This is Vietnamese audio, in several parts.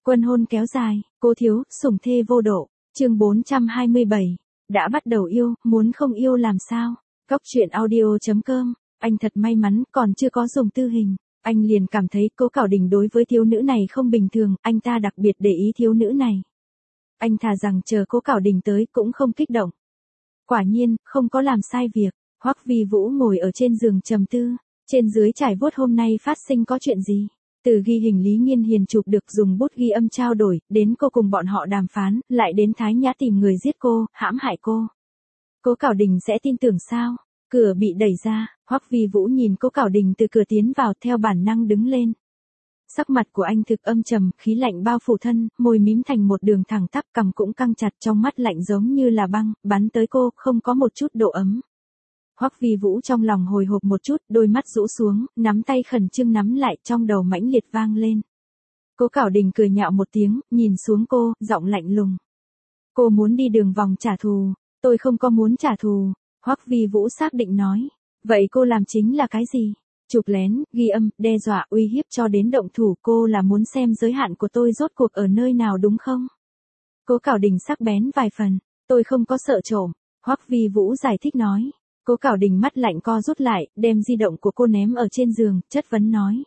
Quân hôn kéo dài, cố thiếu, sủng thê vô độ. Chương 427. Đã bắt đầu yêu, muốn không yêu làm sao? Góc truyện audio.com. Anh thật may mắn, còn chưa có dùng tư hình. Anh liền cảm thấy Cố Cảo Đình đối với thiếu nữ này không bình thường, anh ta đặc biệt để ý thiếu nữ này. Anh thà rằng chờ Cố Cảo Đình tới cũng không kích động. Quả nhiên, không có làm sai việc. Hoắc Vi Vũ ngồi ở trên giường trầm tư, trên dưới trải vuốt hôm nay phát sinh có chuyện gì. Từ ghi hình Lý Nghiên Hiền chụp được dùng bút ghi âm trao đổi, đến cô cùng bọn họ đàm phán, lại đến Thái Nhã tìm người giết cô, hãm hại cô. Cố Cảo Đình sẽ tin tưởng sao? Cửa bị đẩy ra, Hoắc Vi Vũ nhìn Cố Cảo Đình từ cửa tiến vào, theo bản năng đứng lên. Sắc mặt của anh thực âm trầm, khí lạnh bao phủ thân, môi mím thành một đường thẳng tắp, cằm cũng căng chặt, trong mắt lạnh giống như là băng, bắn tới cô, không có một chút độ ấm. Hoắc Vi Vũ trong lòng hồi hộp một chút, đôi mắt rũ xuống, nắm tay khẩn trương nắm lại, trong đầu mãnh liệt vang lên. Cố Cảo Đình cười nhạo một tiếng, nhìn xuống cô, giọng lạnh lùng. Cô muốn đi đường vòng trả thù, tôi không có muốn trả thù. Hoắc Vi Vũ xác định nói. Vậy cô làm chính là cái gì? Chụp lén, ghi âm, đe dọa, uy hiếp cho đến động thủ, cô là muốn xem giới hạn của tôi rốt cuộc ở nơi nào đúng không? Cố Cảo Đình sắc bén vài phần. Tôi không có sợ trộm. Hoắc Vi Vũ giải thích nói. Cố Cảo Đình mắt lạnh co rút lại, đem di động của cô ném ở trên giường, chất vấn nói.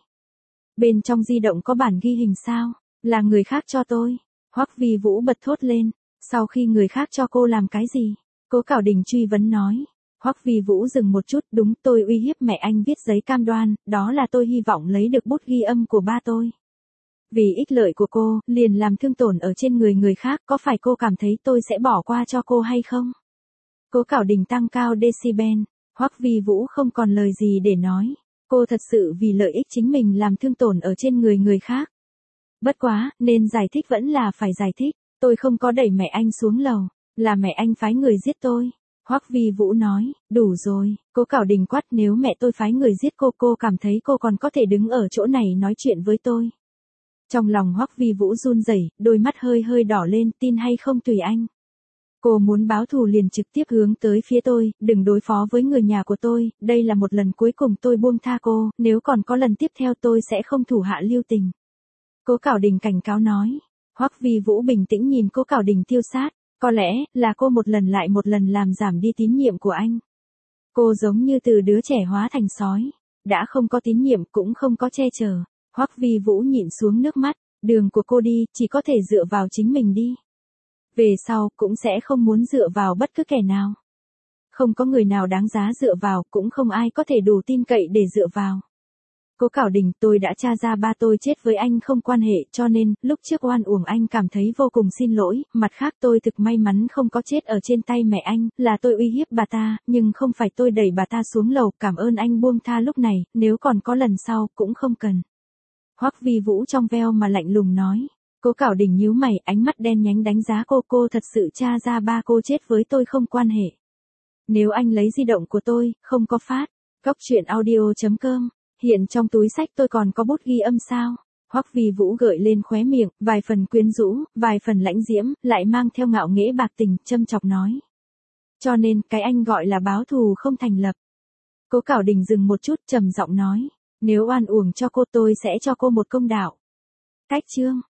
Bên trong di động có bản ghi hình sao? Là người khác cho tôi. Hoắc Vi Vũ bật thốt lên. Sau khi người khác cho cô làm cái gì? Cố Cảo Đình truy vấn nói. Hoắc Vi Vũ dừng một chút, đúng, tôi uy hiếp mẹ anh viết giấy cam đoan, đó là tôi hy vọng lấy được bút ghi âm của ba tôi. Vì ích lợi của cô, liền làm thương tổn ở trên người khác, có phải cô cảm thấy tôi sẽ bỏ qua cho cô hay không? Cố Cảo Đình tăng cao decibel, Hoắc Vi Vũ không còn lời gì để nói. Cô thật sự vì lợi ích chính mình làm thương tổn ở trên người khác. Bất quá, nên giải thích vẫn là phải giải thích. Tôi không có đẩy mẹ anh xuống lầu, là mẹ anh phái người giết tôi. Hoắc Vi Vũ nói, đủ rồi. Cố Cảo Đình quát, nếu mẹ tôi phái người giết cô cảm thấy cô còn có thể đứng ở chỗ này nói chuyện với tôi. Trong lòng Hoắc Vi Vũ run rẩy, đôi mắt hơi đỏ lên, tin hay không tùy anh. Cô muốn báo thù liền trực tiếp hướng tới phía tôi, đừng đối phó với người nhà của tôi, đây là một lần cuối cùng tôi buông tha cô, nếu còn có lần tiếp theo tôi sẽ không thủ hạ lưu tình. Cố Cảo Đình cảnh cáo nói. Hoắc Vi Vũ bình tĩnh nhìn Cố Cảo Đình tiêu sát, có lẽ là cô một lần lại một lần làm giảm đi tín nhiệm của anh. Cô giống như từ đứa trẻ hóa thành sói, đã không có tín nhiệm cũng không có che chở. Hoắc Vi Vũ nhịn xuống nước mắt, đường của cô đi, chỉ có thể dựa vào chính mình đi. Về sau, cũng sẽ không muốn dựa vào bất cứ kẻ nào. Không có người nào đáng giá dựa vào, cũng không ai có thể đủ tin cậy để dựa vào. Cố Cảo Đình, tôi đã tra ra ba tôi chết với anh không quan hệ, cho nên, lúc trước oan uổng anh cảm thấy vô cùng xin lỗi, mặt khác tôi thực may mắn không có chết ở trên tay mẹ anh, là tôi uy hiếp bà ta, nhưng không phải tôi đẩy bà ta xuống lầu, cảm ơn anh buông tha lúc này, nếu còn có lần sau, cũng không cần. Hoắc Vi Vũ trong veo mà lạnh lùng nói. Cố Cảo Đình nhíu mày, ánh mắt đen nhánh đánh giá cô thật sự tra ra ba cô chết với tôi không quan hệ. Nếu anh lấy di động của tôi, không có phát. Góc truyện audio.com. Hiện trong túi sách tôi còn có bút ghi âm sao? Hoắc Vi Vũ gợi lên khóe miệng, vài phần quyến rũ, vài phần lãnh diễm, lại mang theo ngạo nghễ bạc tình, châm chọc nói. Cho nên, cái anh gọi là báo thù không thành lập. Cố Cảo Đình dừng một chút, trầm giọng nói. Nếu oan uổng cho cô tôi sẽ cho cô một công đạo. Cách chương.